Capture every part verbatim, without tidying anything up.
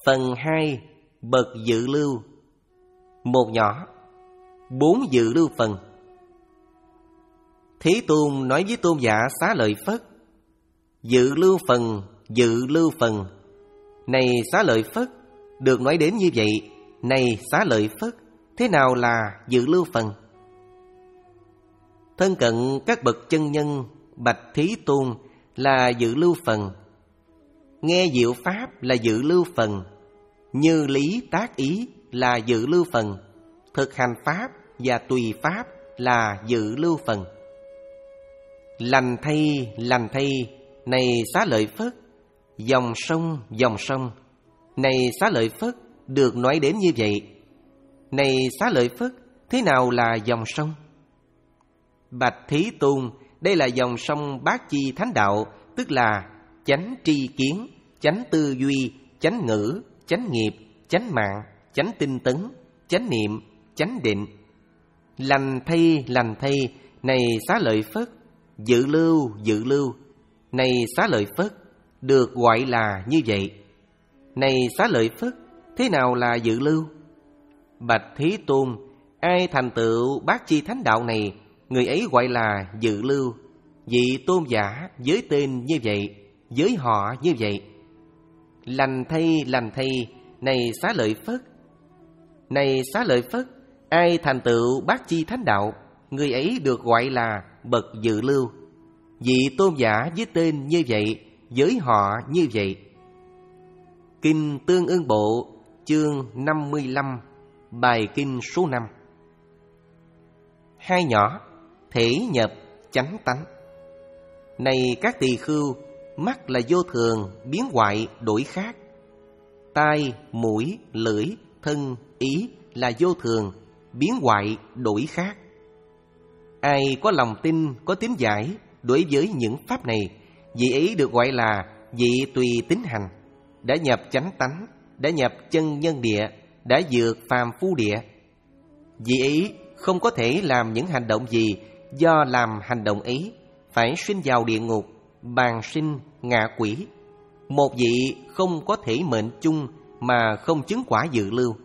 Phần hai, bậc dự lưu. Một nhỏ, bốn dự lưu phần. Thế Tôn nói với tôn giả Xá Lợi Phất: dự lưu phần, dự lưu phần. Này Xá Lợi Phất, được nói đến như vậy. Này Xá Lợi Phất, thế nào là dự lưu phần? Thân cận các bậc chân nhân bạch Thế Tôn là dự lưu phần. Nghe diệu pháp là dự lưu phần. Như lý tác ý là dự lưu phần. Thực hành pháp và tùy pháp là dự lưu phần. Lành thay, lành thay. Này Xá Lợi Phất, dòng sông, dòng sông. Này Xá Lợi Phất, được nói đến như vậy. Này Xá Lợi Phất, thế nào là dòng sông? Bạch Thế Tôn, đây là dòng sông Bát Chi Thánh Đạo, tức là chánh tri kiến, chánh tư duy, chánh ngữ, chánh nghiệp, chánh mạng, chánh tinh tấn, chánh niệm, chánh định. Lành thay, lành thay. Này Xá Lợi Phất, dự lưu, dự lưu. Này Xá Lợi Phất, được gọi là như vậy. Này Xá Lợi Phất, thế nào là dự lưu? Bạch Thế Tôn, ai thành tựu Bát Chi Thánh Đạo này, người ấy gọi là dự lưu. Vị tôn giả với tên như vậy, với họ như vậy. Lành thay, lành thay. Này Xá Lợi Phất, này Xá Lợi Phất, ai thành tựu Bát Chi Thánh Đạo, người ấy được gọi là bậc dự lưu. Vị tôn giả với tên như vậy, với họ như vậy. Kinh Tương Ưng Bộ, chương năm mươi lăm, bài kinh số năm. Hai nhỏ, thể nhập chánh tánh. Này các tỳ khưu, mắt là vô thường, biến hoại đổi khác. Tai, mũi, lưỡi, thân, ý là vô thường, biến hoại đổi khác. Ai có lòng tin, có tín giải đối với những pháp này, vị ấy được gọi là vị tùy tín hành, đã nhập chánh tánh, đã nhập chân nhân địa, đã vượt phàm phu địa. Vị ấy không có thể làm những hành động gì, do làm hành động ấy phải sinh vào địa ngục, bàng sinh, ngạ quỷ. Một vị không có thể mệnh chung mà không chứng quả dự lưu.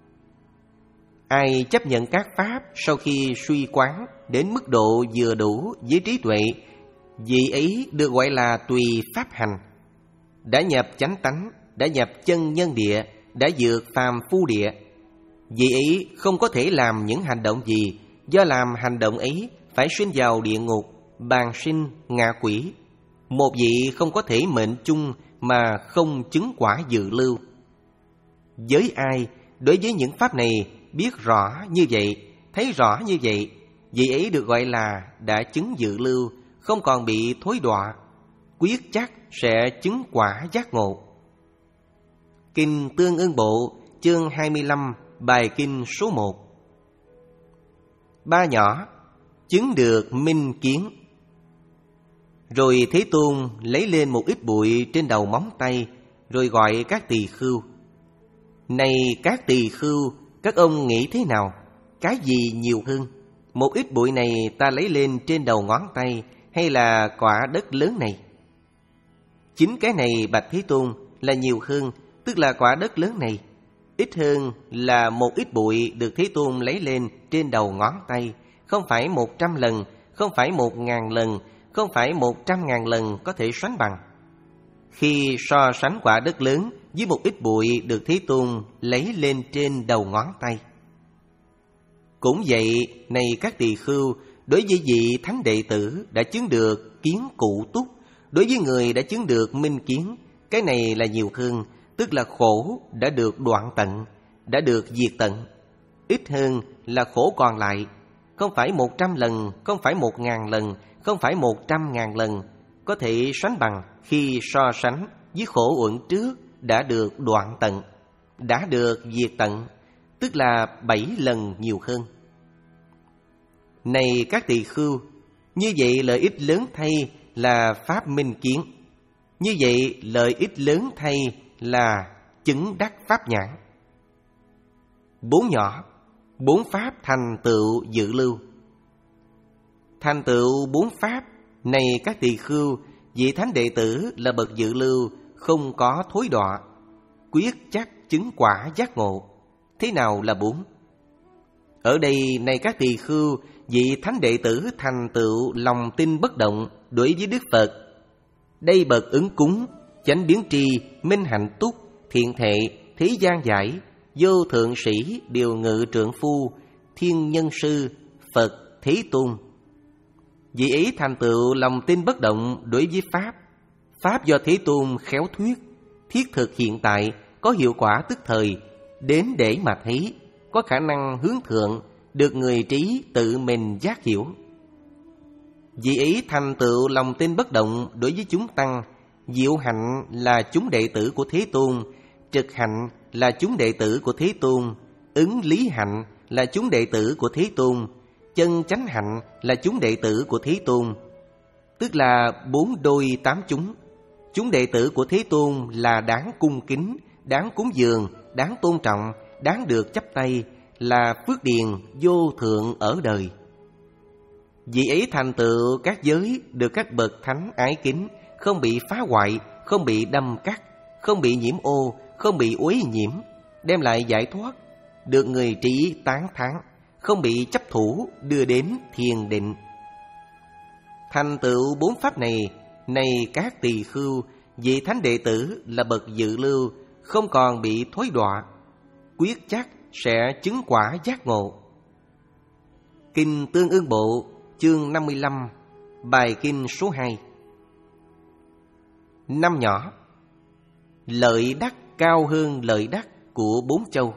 Ai chấp nhận các pháp sau khi suy quán đến mức độ vừa đủ với trí tuệ, vị ấy được gọi là tùy pháp hành, đã nhập chánh tánh, đã nhập chân nhân địa, đã vượt phàm phu địa. Vị ấy không có thể làm những hành động gì, do làm hành động ấy phải sinh vào địa ngục, bàng sinh, ngạ quỷ. Một vị không có thể mệnh chung mà không chứng quả dự lưu. Với ai đối với những pháp này biết rõ như vậy, thấy rõ như vậy, vị ấy được gọi là đã chứng dự lưu, không còn bị thối đọa, quyết chắc sẽ chứng quả giác ngộ. Kinh Tương Ưng Bộ, chương hai mươi lăm, bài kinh số một. Ba nhỏ, chứng được minh kiến. Rồi Thế Tôn lấy lên một ít bụi trên đầu móng tay, rồi gọi các tỳ khưu. Này các tỳ khưu, các ông nghĩ thế nào? Cái gì nhiều hơn? Một ít bụi này ta lấy lên trên đầu ngón tay, hay là quả đất lớn này? Chính cái này bạch Thế Tôn là nhiều hơn, tức là quả đất lớn này. Ít hơn là một ít bụi được Thế Tôn lấy lên trên đầu ngón tay. Không phải một trăm lần, không phải một ngàn lần, không phải một trăm ngàn lần có thể sánh bằng. Khi so sánh quả đất lớn với một ít bụi được Thế Tôn lấy lên trên đầu ngón tay. Cũng vậy, này các tỳ khưu, đối với vị thánh đệ tử đã chứng được kiến cụ túc, đối với người đã chứng được minh kiến, cái này là nhiều hơn, tức là khổ đã được đoạn tận, đã được diệt tận. Ít hơn là khổ còn lại, không phải một trăm lần, không phải một ngàn lần, không phải một trăm ngàn lần, có thể sánh bằng khi so sánh với khổ uẩn trước đã được đoạn tận, đã được diệt tận, tức là bảy lần nhiều hơn. Này các tỳ khưu, như vậy lợi ích lớn thay là pháp minh kiến. Như vậy lợi ích lớn thay là chứng đắc pháp nhãn. Bốn nhỏ, bốn pháp thành tựu dự lưu. Thành tựu bốn pháp, này các tỳ khưu, vị thánh đệ tử là bậc dự lưu, không có thối đọa. quyết chắc chứng quả giác ngộ. Thế nào là bốn? Ở đây này các tỳ khưu, vị thánh đệ tử thành tựu lòng tin bất động đối với Đức Phật. Đây bậc ứng cúng, chánh biến tri, minh hạnh túc, thiện thệ, thế gian giải, vô thượng sĩ, điều ngự trượng phu, thiên nhân sư, Phật, Thế Tôn. Vị ấy thành tựu lòng tin bất động đối với Pháp. Pháp do Thế Tôn khéo thuyết, thiết thực hiện tại, có hiệu quả tức thời, đến để mà thấy, có khả năng hướng thượng, được người trí tự mình giác hiểu. Vị ấy thành tựu lòng tin bất động đối với chúng tăng. Diệu hạnh là chúng đệ tử của Thế Tôn, trực hạnh là chúng đệ tử của Thế Tôn, ứng lý hạnh là chúng đệ tử của Thế Tôn, chân chánh hạnh là chúng đệ tử của Thế Tôn. Tức là bốn đôi tám chúng. Chúng đệ tử của Thế Tôn là đáng cung kính, đáng cúng dường, đáng tôn trọng, đáng được chắp tay, là phước điền vô thượng ở đời. Vị ấy thành tựu các giới được các bậc thánh ái kính, không bị phá hoại, không bị đâm cắt, không bị nhiễm ô, không bị uế nhiễm, đem lại giải thoát, được người trí tán thán, không bị chấp thủ, đưa đến thiền định. Thành tựu bốn pháp này, này các tỳ khưu, vị thánh đệ tử là bậc dự lưu, không còn bị thối đọa, quyết chắc sẽ chứng quả giác ngộ. Kinh Tương Ưng Bộ, chương năm mươi lăm, bài kinh số hai. Năm nhỏ. Lợi đắc cao hơn lợi đắc của bốn châu.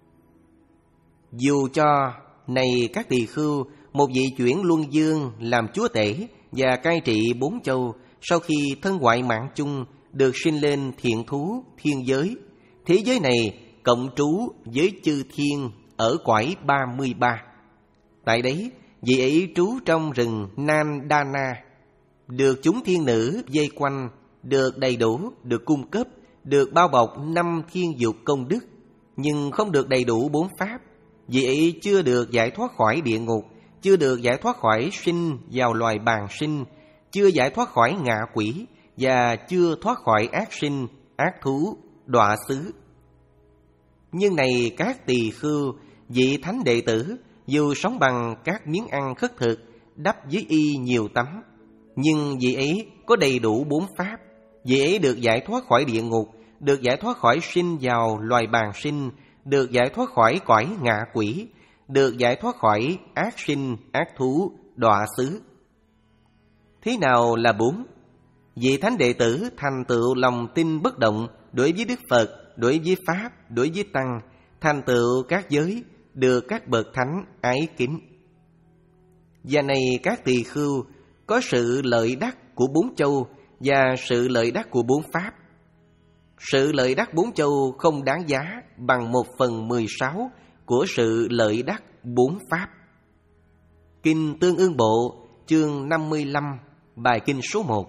Dù cho, này các tỳ khưu, một vị chuyển luân dương làm chúa tể và cai trị bốn châu, sau khi thân ngoại mạng chung được sinh lên thiện thú thiên giới, thế giới này cộng trú với chư thiên ở cõi ba mươi ba. Tại đấy, vị ấy trú trong rừng Nandana, được chúng thiên nữ vây quanh, được đầy đủ, được cung cấp, được bao bọc năm thiên dục công đức, nhưng không được đầy đủ bốn pháp. Vị ấy chưa được giải thoát khỏi địa ngục, chưa được giải thoát khỏi sinh vào loài bàng sinh, chưa giải thoát khỏi ngạ quỷ, và chưa thoát khỏi ác sinh, ác thú, đọa xứ. Nhưng này các tỳ khưu, vị thánh đệ tử, dù sống bằng các miếng ăn khất thực, đắp với y nhiều tấm, nhưng vị ấy có đầy đủ bốn pháp. Vị ấy được giải thoát khỏi địa ngục, được giải thoát khỏi sinh vào loài bàng sinh, được giải thoát khỏi cõi ngạ quỷ, được giải thoát khỏi ác sinh, ác thú, đọa xứ. Thế nào là bốn? Vị thánh đệ tử thành tựu lòng tin bất động đối với Đức Phật, đối với Pháp, đối với Tăng, thành tựu các giới, được các bậc thánh ái kính. Và này các tỳ khưu, có sự lợi đắc của bốn châu và sự lợi đắc của bốn pháp. Sự lợi đắc bốn châu không đáng giá bằng một phần mười sáu của sự lợi đắc bốn pháp. Kinh Tương Ưng Bộ, chương năm mươi lăm, bài kinh số một.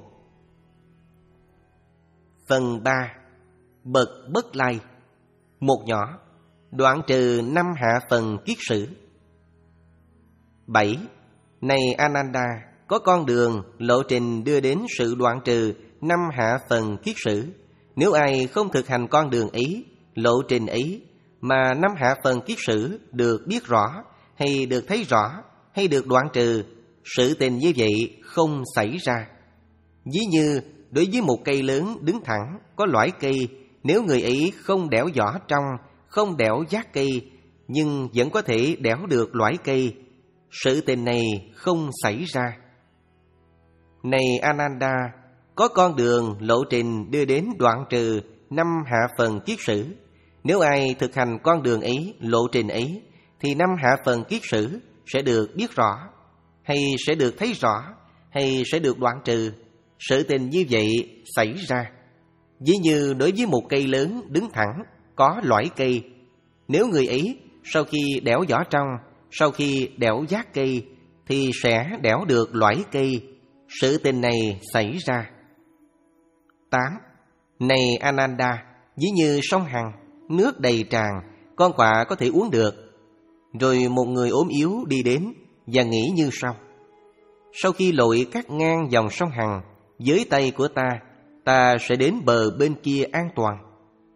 Phần ba. Bậc bất lai. Một nhỏ, đoạn trừ năm hạ phần kiết sử. Bảy. Này Ananda, có con đường, lộ trình đưa đến sự đoạn trừ năm hạ phần kiết sử. Nếu ai không thực hành con đường ấy, lộ trình ấy, mà năm hạ phần kiết sử được biết rõ, hay được thấy rõ, hay được đoạn trừ, sự tình như vậy không xảy ra. Ví như đối với một cây lớn đứng thẳng, có lõi cây, nếu người ấy không đẽo vỏ trong, không đẽo giác cây, nhưng vẫn có thể đẽo được lõi cây, sự tình này không xảy ra. Này Ananda, có con đường lộ trình đưa đến đoạn trừ năm hạ phần kiết sử. Nếu ai thực hành con đường ấy, lộ trình ấy, thì năm hạ phần kiết sử sẽ được biết rõ, hay sẽ được thấy rõ, hay sẽ được đoạn trừ. Sự tình như vậy xảy ra. Ví như đối với một cây lớn đứng thẳng, có lõi cây, nếu người ấy sau khi đẽo vỏ trong, sau khi đẽo giác cây, thì sẽ đẽo được lõi cây. Sự tình này xảy ra. Tám. Này Ananda, ví như sông Hằng, nước đầy tràn, con quạ có thể uống được. Rồi một người ốm yếu đi đến và nghĩ như sau: sau khi lội cắt ngang dòng sông Hằng, với tay của ta, ta sẽ đến bờ bên kia an toàn.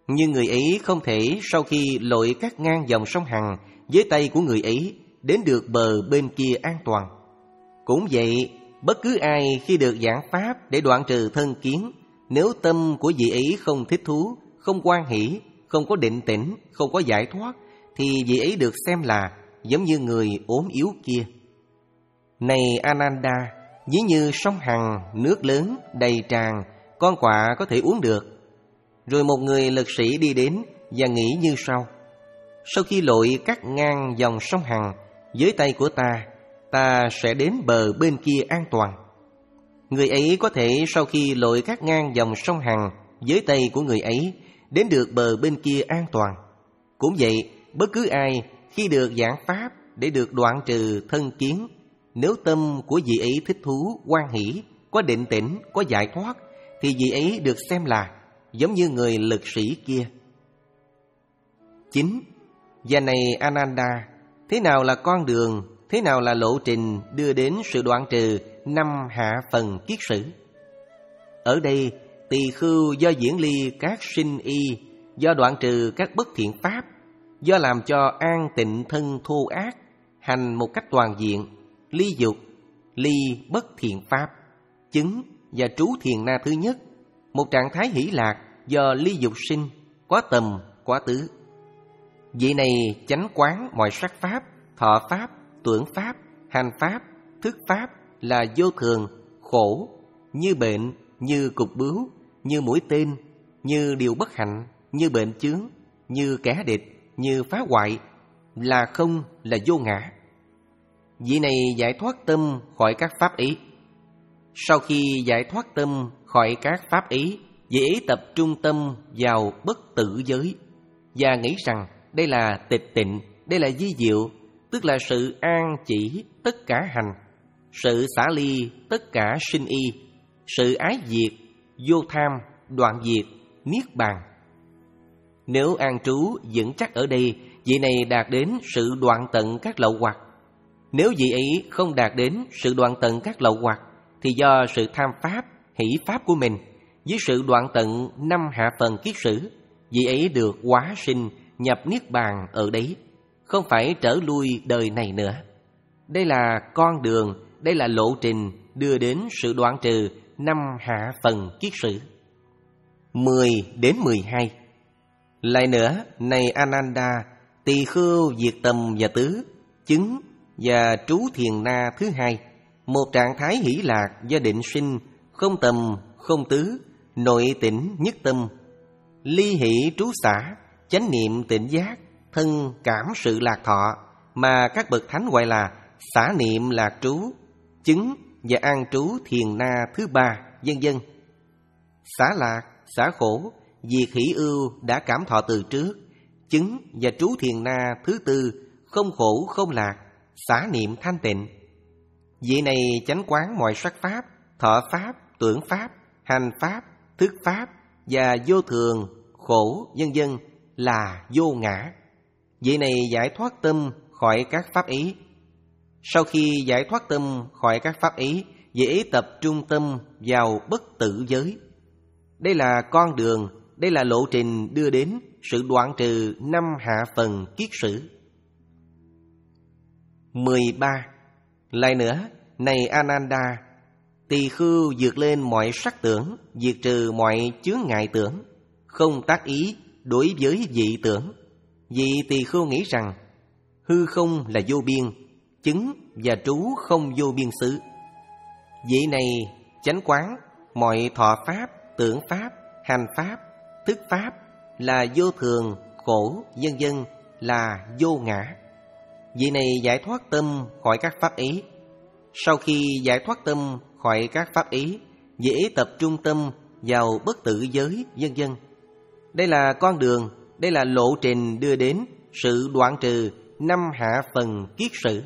Nhưng người ấy không thể sau khi lội cắt ngang dòng sông Hằng với tay của người ấy đến được bờ bên kia an toàn. Cũng vậy, bất cứ ai khi được giảng pháp để đoạn trừ thân kiến, nếu tâm của vị ấy không thích thú, không hoan hỷ, không có định tĩnh, không có giải thoát, thì vị ấy được xem là giống như người ốm yếu kia. Này Ananda, ví như sông Hằng, nước lớn, đầy tràn, con quạ có thể uống được. Rồi một người lực sĩ đi đến và nghĩ như sau: sau khi lội cắt ngang dòng sông Hằng với tay của ta, ta sẽ đến bờ bên kia an toàn. Người ấy có thể sau khi lội cắt ngang dòng sông Hằng với tay của người ấy đến được bờ bên kia an toàn. Cũng vậy, bất cứ ai khi được giảng pháp để được đoạn trừ thân kiến, nếu tâm của vị ấy thích thú, hoan hỷ, có định tĩnh, có giải thoát, thì vị ấy được xem là giống như người lực sĩ kia. Chín. Và này Ananda, thế nào là con đường, thế nào là lộ trình đưa đến sự đoạn trừ năm hạ phần kiết sử? Ở đây, tỳ khưu do diễn ly các sinh y, do đoạn trừ các bất thiện pháp, do làm cho an tịnh thân thô ác, hành một cách toàn diện, ly dục, ly bất thiện pháp, chứng và trú thiền na thứ nhất, một trạng thái hỷ lạc do ly dục sinh, quá tầm, quá tứ. Vị này chánh quán mọi sắc pháp, thọ pháp, tưởng pháp, hành pháp, thức pháp là vô thường, khổ, như bệnh, như cục bướu, như mũi tên, như điều bất hạnh, như bệnh chướng, như kẻ địch, như phá hoại, là không, là vô ngã. Vị này giải thoát tâm khỏi các pháp ý. Sau khi giải thoát tâm khỏi các pháp ý, vị ấy tập trung tâm vào bất tử giới và nghĩ rằng đây là tịch tịnh, đây là di diệu, tức là sự an chỉ tất cả hành, sự xả ly tất cả sinh y, sự ái diệt, vô tham, đoạn diệt, niết bàn. Nếu an trú vững chắc ở đây, vị này đạt đến sự đoạn tận các lậu hoặc. Nếu vị ấy không đạt đến sự đoạn tận các lậu hoặc, thì do sự tham pháp, hỷ pháp của mình, với sự đoạn tận năm hạ phần kiết sử, vị ấy được hóa sinh nhập niết bàn ở đấy, không phải trở lui đời này nữa. Đây là con đường, đây là lộ trình đưa đến sự đoạn trừ năm hạ phần kiết sử. Mười đến mười hai. Lại nữa, này Ananda, tỳ khưu diệt tầm và tứ, chứng và trú thiền na thứ hai, một trạng thái hỷ lạc do định sinh, không tầm, không tứ, nội tĩnh nhất tâm, ly hỷ trú xả, chánh niệm tỉnh giác, thân cảm sự lạc thọ, mà các bậc thánh gọi là xả niệm lạc trú, chứng và an trú thiền na thứ ba, vân vân. Xả lạc, xả khổ, diệt hỷ ưu đã cảm thọ từ trước, chứng và trú thiền na thứ tư, không khổ không lạc, xả niệm thanh tịnh. Vị này chánh quán mọi sắc pháp, thọ pháp, tưởng pháp, hành pháp, thức pháp và vô thường, khổ, vân vân là vô ngã. Vị này giải thoát tâm khỏi các pháp ý. Sau khi giải thoát tâm khỏi các pháp ý, vị ấy tập trung tâm vào bất tử giới. Đây là con đường, đây là lộ trình đưa đến sự đoạn trừ năm hạ phần kiết sử. Mười ba. Lại nữa, này Ananda, tỳ khưu vượt lên mọi sắc tưởng, diệt trừ mọi chướng ngại tưởng, không tác ý đối với dị tưởng. Vì tỳ khưu nghĩ rằng hư không là vô biên, chứng và trú không vô biên xứ. Vị này chánh quán mọi thọ pháp, tưởng pháp, hành pháp, thức pháp là vô thường, khổ, vân vân là vô ngã. Vị này giải thoát tâm khỏi các pháp ý. Sau khi giải thoát tâm khỏi các pháp ý, vị ấy tập trung tâm vào bất tử giới, vân vân. Đây là con đường, đây là lộ trình đưa đến sự đoạn trừ năm hạ phần kiết sử.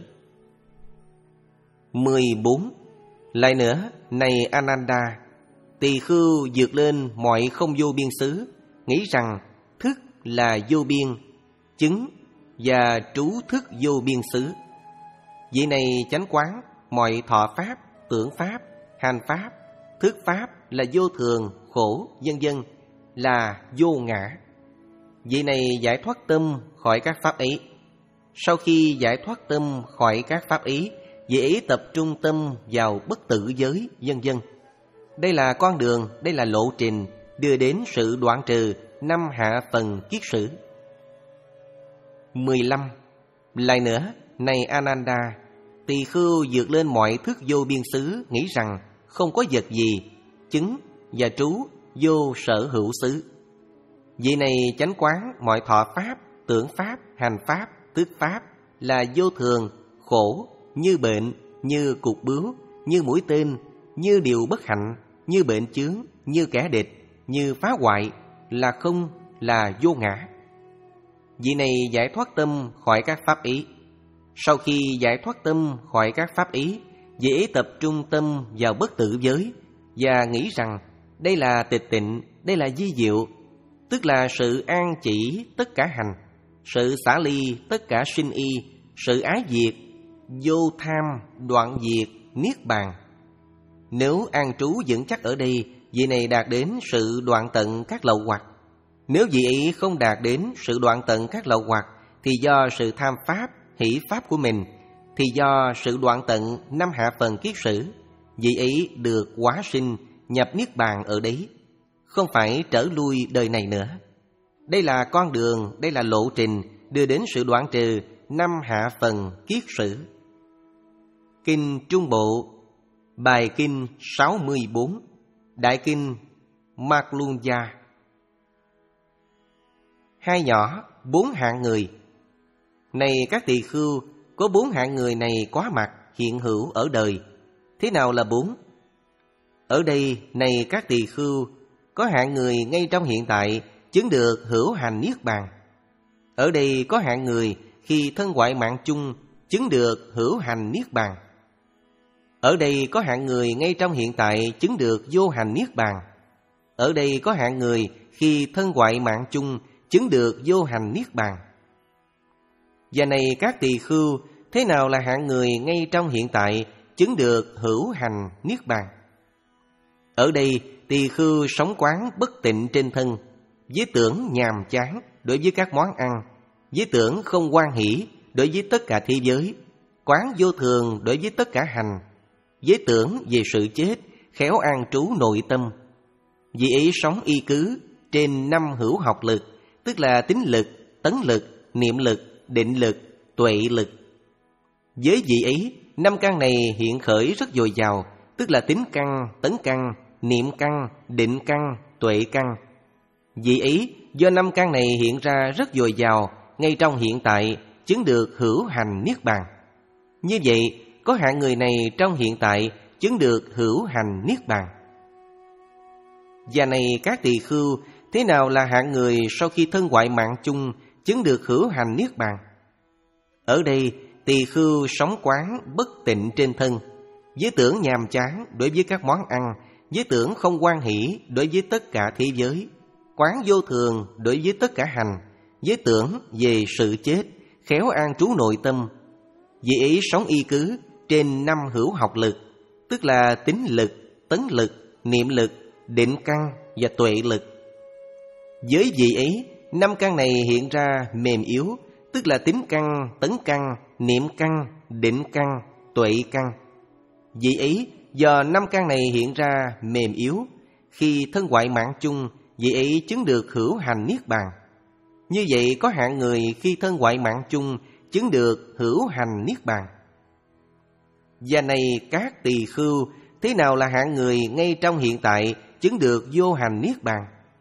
Mười bốn. Lại nữa, này Ananda, tỳ khưu vượt lên mọi không vô biên xứ, nghĩ rằng thức là vô biên, chứng và trú thức vô biên xứ. Vị này chánh quán mọi thọ pháp, tưởng pháp, hành pháp, thức pháp là vô thường, khổ, vân vân là vô ngã. Vị này giải thoát tâm khỏi các pháp ấy. Sau khi giải thoát tâm khỏi các pháp ấy, vị ấy tập trung tâm vào bất tử giới, vân vân. Đây là con đường, đây là lộ trình đưa đến sự đoạn trừ năm hạ phần kiết sử. mười lăm. Lại nữa, này Ananda, tỳ khưu vượt lên mọi thức vô biên xứ, nghĩ rằng không có vật gì chứng và trú vô sở hữu xứ. Vị này chánh quán mọi thọ pháp, tưởng pháp, hành pháp, thức pháp là vô thường, khổ, như bệnh, như cục bướu, như mũi tên, như điều bất hạnh, như bệnh chướng, như kẻ địch, như phá hoại, là không, là vô ngã. Vị này giải thoát tâm khỏi các pháp ý. Sau khi giải thoát tâm khỏi các pháp ý, vị ấy tập trung tâm vào bất tử giới và nghĩ rằng đây là tịch tịnh, đây là di diệu, tức là sự an chỉ tất cả hành, sự xả ly tất cả sinh y, sự ái diệt, vô tham, đoạn diệt, niết bàn. Nếu an trú vững chắc ở đây, vị này đạt đến sự đoạn tận các lậu hoặc. Nếu vị ấy không đạt đến sự đoạn tận các lậu hoặc, thì do sự tham pháp, hỷ pháp của mình, thì do sự đoạn tận năm hạ phần kiết sử, vị ấy được hóa sinh nhập niết bàn ở đấy, không phải trở lui đời này nữa. Đây là con đường, đây là lộ trình đưa đến sự đoạn trừ năm hạ phần kiết sử. Kinh Trung Bộ, bài kinh sáu mươi bốn, Đại kinh Maklunja. Hai nhỏ, bốn hạng người. Này các tỳ khưu, có bốn hạng người này có mặt hiện hữu ở đời. Thế nào là bốn? Ở đây, này các tỳ khưu, có hạng người ngay trong hiện tại chứng được hữu hành niết bàn. Ở đây có hạng người khi thân ngoại mạng chung chứng được hữu hành niết bàn. Ở đây có hạng người ngay trong hiện tại chứng được vô hành niết bàn. Ở đây có hạng người khi thân ngoại mạng chung chứng được vô hành niết bàn. Và này các tỳ khưu, thế nào là hạng người ngay trong hiện tại chứng được hữu hành niết bàn? Ở đây tỳ khưu sống quán bất tịnh trên thân, với tưởng nhàm chán đối với các món ăn, với tưởng không hoan hỷ đối với tất cả thế giới, quán vô thường đối với tất cả hành, với tưởng về sự chết, khéo an trú nội tâm. Vì ấy sống y cứ trên năm hữu học lực, tức là tín lực, tấn lực, niệm lực, định lực, tuệ lực. Với vị ấy, năm căn này hiện khởi rất dồi dào, tức là tín căn, tấn căn, niệm căn, định căn, tuệ căn. Vị ấy do năm căn này hiện ra rất dồi dào, ngay trong hiện tại chứng được hữu hành niết bàn. Như vậy, có hạng người này trong hiện tại chứng được hữu hành niết bàn. Và này các tỳ khưu, thế nào là hạng người sau khi thân ngoại mạng chung chứng được hữu hành niết bàn? Ở đây, tỳ khưu sống quán bất tịnh trên thân, với tưởng nhàm chán đối với các món ăn, với tưởng không hoan hỷ đối với tất cả thế giới, quán vô thường đối với tất cả hành, với tưởng về sự chết, khéo an trú nội tâm. Vì ấy sống y cứ trên năm hữu học lực, tức là tín lực, tấn lực, niệm lực, định căn và tuệ lực. Với vị ấy, năm căn này hiện ra mềm yếu, tức là tín căn, tấn căn, niệm căn, định căn, tuệ căn. Vị ấy do năm căn này hiện ra mềm yếu, khi thân ngoại mạng chung, vị ấy chứng được hữu hành niết bàn. Như vậy có hạng người khi thân ngoại mạng chung chứng được hữu hành niết bàn. Và này các tỳ khưu, thế nào là hạng người ngay trong hiện tại chứng được vô hành niết bàn?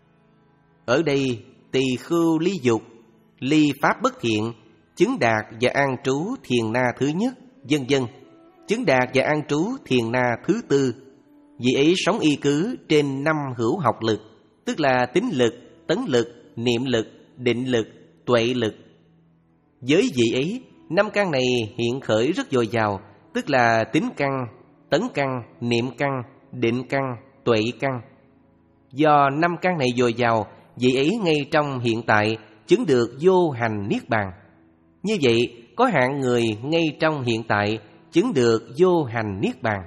Ở đây tỳ khưu ly dục, ly pháp bất thiện, chứng đạt và an trú thiền na thứ nhất, vân vân, chứng đạt và an trú thiền na thứ tư. Vị ấy sống y cứ trên năm hữu học lực, tức là tín lực, tấn lực, niệm lực, định lực, tuệ lực. Với vị ấy, năm căn này hiện khởi rất dồi dào, tức là tín căn, tấn căn, niệm căn, định căn, tuệ căn. Do năm căn này dồi dào, vị ấy ngay trong hiện tại chứng được vô hành niết bàn. Như vậy, có hạng người ngay trong hiện tại chứng được vô hành niết bàn.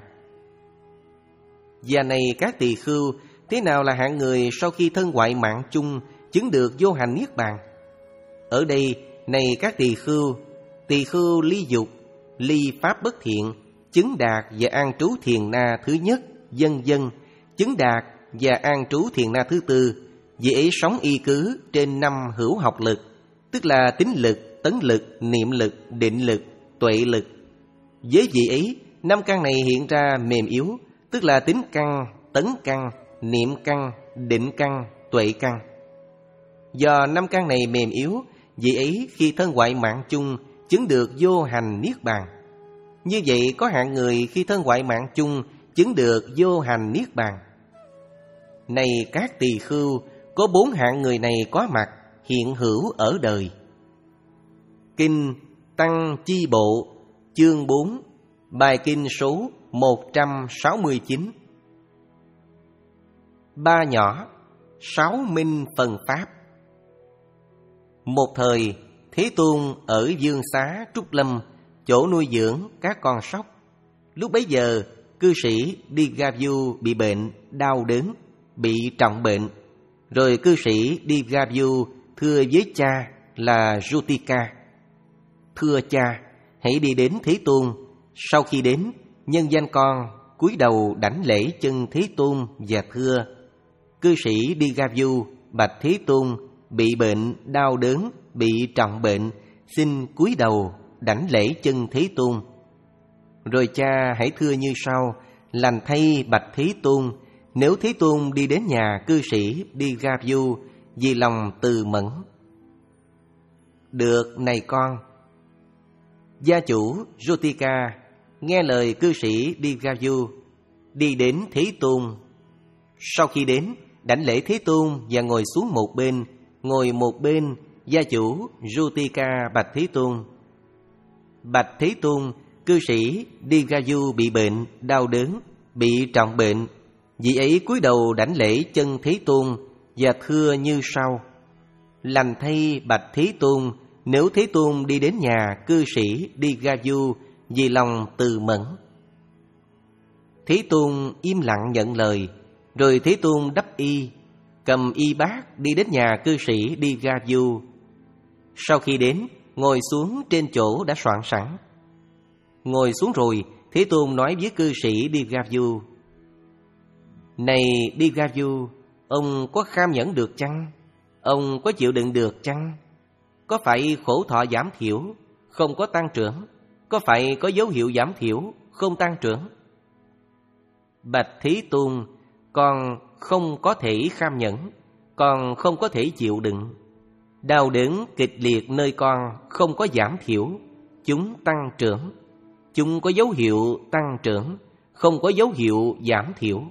Và này các tỳ khưu, thế nào là hạng người sau khi thân ngoại mạng chung chứng được vô hành niết bàn. Ở đây, này các tỳ khưu, tỳ khưu ly dục, ly pháp bất thiện, chứng đạt và an trú thiền na thứ nhất, vân vân, chứng đạt và an trú thiền na thứ tư, vị ấy sống y cứ trên năm hữu học lực, tức là tín lực, tấn lực, niệm lực, định lực, tuệ lực. Với vị ấy, năm căn này hiện ra mềm yếu, tức là tín căn, tấn căn, niệm căn, định căn, tuệ căn. Do năm căn này mềm yếu, vị ấy khi thân hoại mạng chung chứng được vô hành niết bàn. Như vậy có hạng người khi thân hoại mạng chung chứng được vô hành niết bàn. Này các tỳ khưu, có bốn hạng người này có mặt hiện hữu ở đời. Kinh Tăng Chi Bộ, chương bốn, bài kinh số một trăm sáu mươi chín. Ba nhỏ, sáu minh phần pháp. Một thời, Thế Tôn ở Dương Xá Trúc Lâm, chỗ nuôi dưỡng các con sóc. Lúc bấy giờ, cư sĩ Dighavu bị bệnh, đau đớn, bị trọng bệnh. Rồi cư sĩ Dighavu thưa với cha là Jutika: Thưa cha, hãy đi đến Thế Tôn. Sau khi đến, nhân danh con cúi đầu đảnh lễ chân Thế Tôn và thưa: Cư sĩ Dighavu bạch Thế Tôn, bị bệnh, đau đớn, bị trọng bệnh, xin cúi đầu đảnh lễ chân Thế Tôn. Rồi cha hãy thưa như sau: Lành thay bạch Thế Tôn, nếu Thế Tôn đi đến nhà cư sĩ Dighavu vì lòng từ mẫn. Được, này con. Gia chủ Jutika nghe lời cư sĩ Dighavu, đi đến Thế Tôn. Sau khi đến, đảnh lễ Thế Tôn và ngồi xuống một bên. Ngồi một bên, gia chủ Jutika bạch Thế Tôn: Bạch Thế Tôn, cư sĩ Dighavu bị bệnh, đau đớn, bị trọng bệnh. Vị ấy cúi đầu đảnh lễ chân Thế Tôn và thưa như sau: Lành thay bạch Thế Tôn, nếu Thế Tôn đi đến nhà cư sĩ Dighavu vì lòng từ mẫn. Thế Tôn im lặng nhận lời. Rồi Thế Tôn đắp y, cầm y bát đi đến nhà cư sĩ Dighavu. Sau khi đến, ngồi xuống trên chỗ đã soạn sẵn. Ngồi xuống rồi, Thế Tôn nói với cư sĩ Dighavu: Này Dighavu, ông có kham nhẫn được chăng? Ông có chịu đựng được chăng? Có phải khổ thọ giảm thiểu, không có tăng trưởng? Có phải có dấu hiệu giảm thiểu, không tăng trưởng? Bạch Thế Tôn, con không có thể kham nhẫn, con không có thể chịu đựng. Đau đớn kịch liệt nơi con không có giảm thiểu, chúng tăng trưởng. Chúng có dấu hiệu tăng trưởng, không có dấu hiệu giảm thiểu.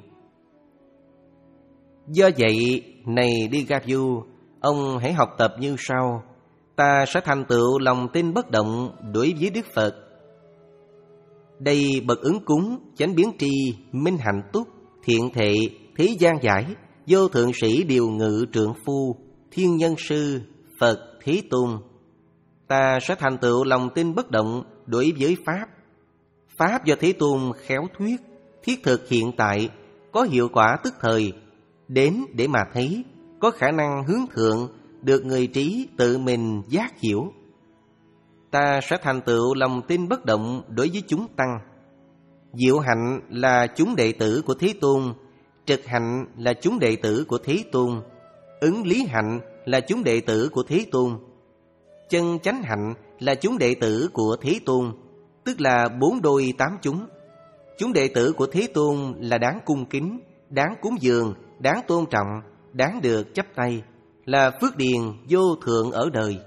Do vậy, này Dighavu, ông hãy học tập như sau: Ta sẽ thành tựu lòng tin bất động đối với Đức Phật. Đây bậc ứng cúng, chánh biến tri, minh hạnh túc, thiện thệ, thế gian giải, vô thượng sĩ điều ngự trượng phu, thiên nhân sư, Phật Thế Tôn. Ta sẽ thành tựu lòng tin bất động đối với Pháp. Pháp do Thế Tôn khéo thuyết, thiết thực hiện tại, có hiệu quả tức thời, đến để mà thấy, có khả năng hướng thượng, được người trí tự mình giác hiểu. Ta sẽ thành tựu lòng tin bất động đối với chúng tăng. Diệu hạnh là chúng đệ tử của Thế Tôn, trực hạnh là chúng đệ tử của Thế Tôn, ứng lý hạnh là chúng đệ tử của Thế Tôn, chân chánh hạnh là chúng đệ tử của Thế Tôn, tức là bốn đôi tám chúng. Chúng đệ tử của Thế Tôn là đáng cung kính, đáng cúng dường, đáng tôn trọng, đáng được chắp tay, là phước điền vô thượng ở đời.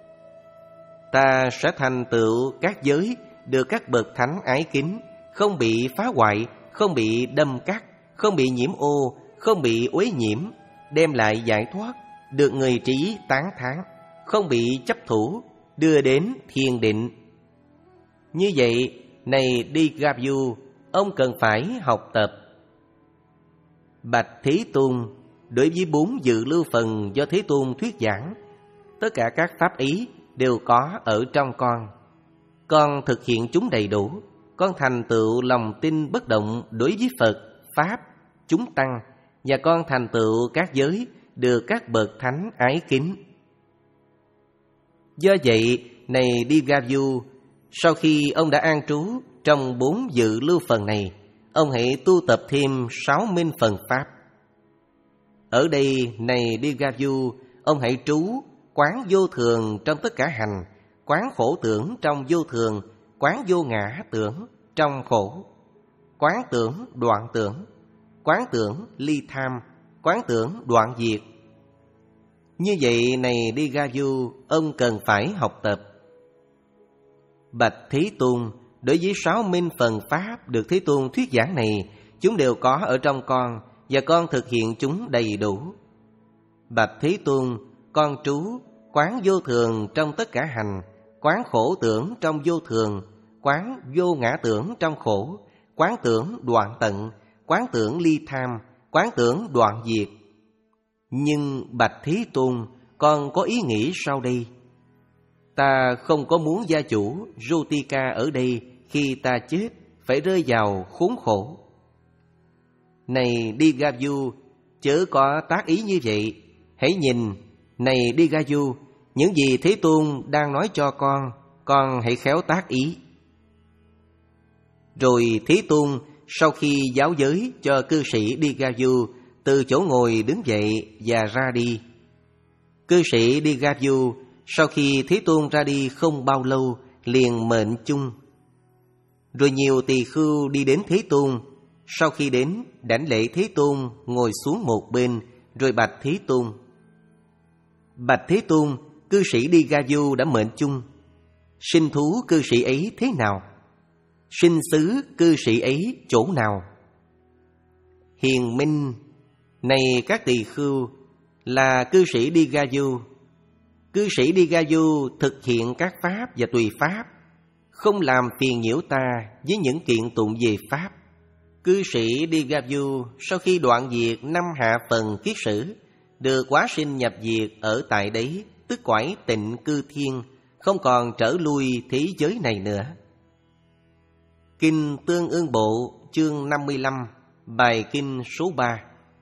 Ta sẽ thành tựu các giới được các bậc thánh ái kính, không bị phá hoại, không bị đâm cắt, không bị nhiễm ô, không bị uế nhiễm, đem lại giải thoát, được người trí tán thán, không bị chấp thủ, đưa đến thiền định. Như vậy, này Dighavu, ông cần phải học tập. Bạch Thế Tôn, đối với bốn dự lưu phần do Thế Tôn thuyết giảng, tất cả các pháp ý đều có ở trong con. Con thực hiện chúng đầy đủ, con thành tựu lòng tin bất động đối với Phật, Pháp, chúng tăng, và con thành tựu các giới được các bậc thánh ái kính. Do vậy, này Divyavu, sau khi ông đã an trú trong bốn dự lưu phần này, ông hãy tu tập thêm sáu minh phần pháp. Ở đây, này Divyavu, ông hãy trú quán vô thường trong tất cả hành, quán khổ tưởng trong vô thường, quán vô ngã tưởng trong khổ, quán tưởng đoạn tưởng, quán tưởng ly tham, quán tưởng đoạn diệt. Như vậy, này Divyavu, ông cần phải học tập. Bạch Thế Tôn, đối với sáu minh phần pháp được Thế Tôn thuyết giảng này, chúng đều có ở trong con, và con thực hiện chúng đầy đủ. Bạch Thế Tôn, con trú quán vô thường trong tất cả hành, quán khổ tưởng trong vô thường, quán vô ngã tưởng trong khổ, quán tưởng đoạn tận, quán tưởng ly tham, quán tưởng đoạn diệt. Nhưng Bạch Thế Tôn, con có ý nghĩ sau đây: ta không có muốn gia chủ Rutika ở đây khi ta chết phải rơi vào khốn khổ. Này Divyavu, chớ có tác ý như vậy. Hãy nhìn, này Divyavu, những gì Thế Tôn đang nói cho con, con hãy khéo tác ý. Rồi Thế Tôn sau khi giáo giới cho cư sĩ Divyavu, từ chỗ ngồi đứng dậy và ra đi. Cư sĩ Divyavu sau khi Thế Tôn ra đi không bao lâu liền mệnh chung. Rồi nhiều tỳ khưu đi đến Thế Tôn. Sau khi đến, đảnh lễ Thế Tôn, ngồi xuống một bên, rồi bạch Thế Tôn: Bạch Thế Tôn, cư sĩ Divyavu đã mệnh chung. Sinh thú cư sĩ ấy thế nào? Sinh xứ cư sĩ ấy chỗ nào? Hiền minh, này các tỳ khưu, là cư sĩ Divyavu. Cư sĩ Divyavu thực hiện các pháp và tùy pháp, không làm phiền nhiễu ta với những kiện tụng về pháp. Cư sĩ Divyavu sau khi đoạn diệt năm hạ phần kiết sử, được hóa sinh nhập diệt ở tại đấy, tức cõi tịnh cư thiên, không còn trở lui thế giới này nữa. Kinh Tương Ưng Bộ chương năm mươi lăm, bài kinh số ba.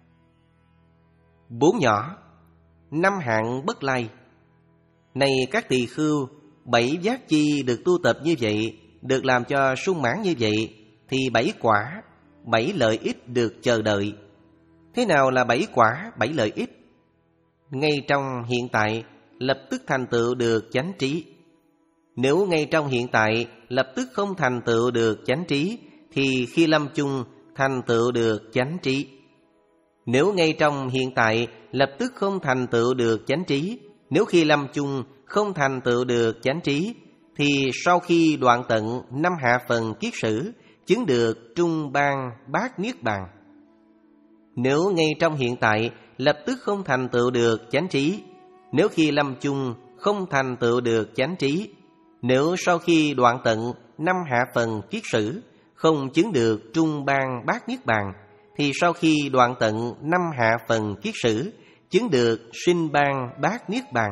Bốn nhỏ, năm hạng bất lai. Này các tỳ khưu, bảy giác chi được tu tập như vậy, được làm cho sung mãn như vậy, thì bảy quả, bảy lợi ích được chờ đợi. Thế nào là bảy quả, bảy lợi ích? Ngay trong hiện tại, lập tức thành tựu được chánh trí. Nếu ngay trong hiện tại, lập tức không thành tựu được chánh trí, thì khi lâm chung, thành tựu được chánh trí. Nếu ngay trong hiện tại, lập tức không thành tựu được chánh trí, nếu khi lâm chung, không thành tựu được chánh trí, thì sau khi đoạn tận năm hạ phần kiết sử, chứng được trung ban bát niết bàn. Nếu ngay trong hiện tại, lập tức không thành tựu được chánh trí, nếu khi lâm chung, không thành tựu được chánh trí, nếu sau khi đoạn tận năm hạ phần kiết sử, không chứng được trung ban bát niết bàn, thì sau khi đoạn tận năm hạ phần kiết sử, chứng được sinh ban bát niết bàn.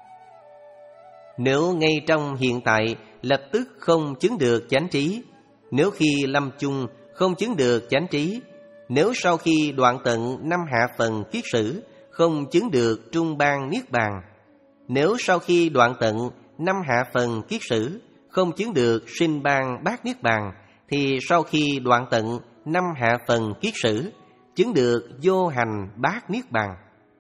Nếu ngay trong hiện tại, lập tức không chứng được chánh trí, nếu khi lâm chung, không chứng được chánh trí, nếu sau khi đoạn tận năm hạ phần kiết sử, không chứng được trung ban niết bàn, nếu sau khi đoạn tận năm hạ phần kiết sử, không chứng được sinh ban bát niết bàn, thì sau khi đoạn tận năm hạ phần kiết sử, chứng được vô hành bát niết bàn.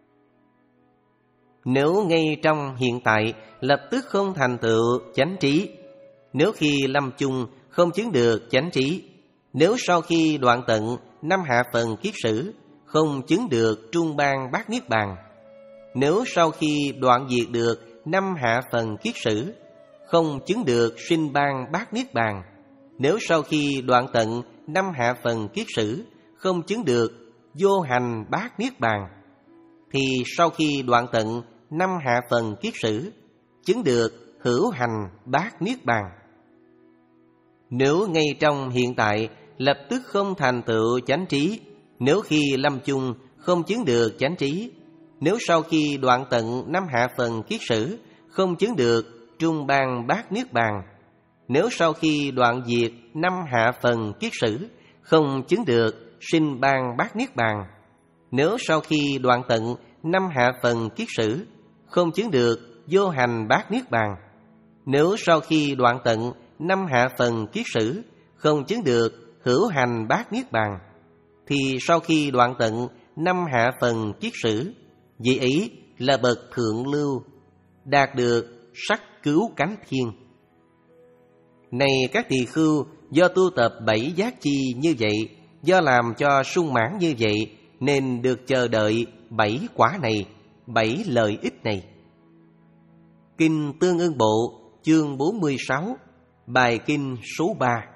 Nếu ngay trong hiện tại, lập tức không thành tựu chánh trí, nếu khi lâm chung, không chứng được chánh trí, nếu sau khi đoạn tận năm hạ phần kiết sử, không chứng được trung ban bát niết bàn, nếu sau khi đoạn diệt được năm hạ phần kiết sử, không chứng được sinh ban bát niết bàn, nếu sau khi đoạn tận năm hạ phần kiết sử, không chứng được vô hành bát niết bàn, thì sau khi đoạn tận năm hạ phần kiết sử, chứng được hữu hành bát niết bàn. Nếu ngay trong hiện tại, lập tức không thành tựu chánh trí, nếu khi lâm chung, không chứng được chánh trí, nếu sau khi đoạn tận năm hạ phần kiết sử, không chứng được trung ban bát niết bàn, nếu sau khi đoạn diệt năm hạ phần kiết sử, không chứng được sinh ban bát niết bàn, Nếu sau khi đoạn tận năm hạ phần kiết sử, không chứng được vô hành bát niết bàn. Nếu sau khi đoạn tận năm hạ phần kiết sử, không chứng được hữu hành bát niết bàn, thì sau khi đoạn tận năm hạ phần kiết sử, vị ấy là bậc thượng lưu, đạt được sắc cứu cánh thiên. Này các tỳ khưu, do tu tập bảy giác chi như vậy, do làm cho sung mãn như vậy, nên được chờ đợi bảy quả này, bảy lợi ích này. Kinh Tương Ưng Bộ, chương bốn mươi sáu, bài kinh số ba.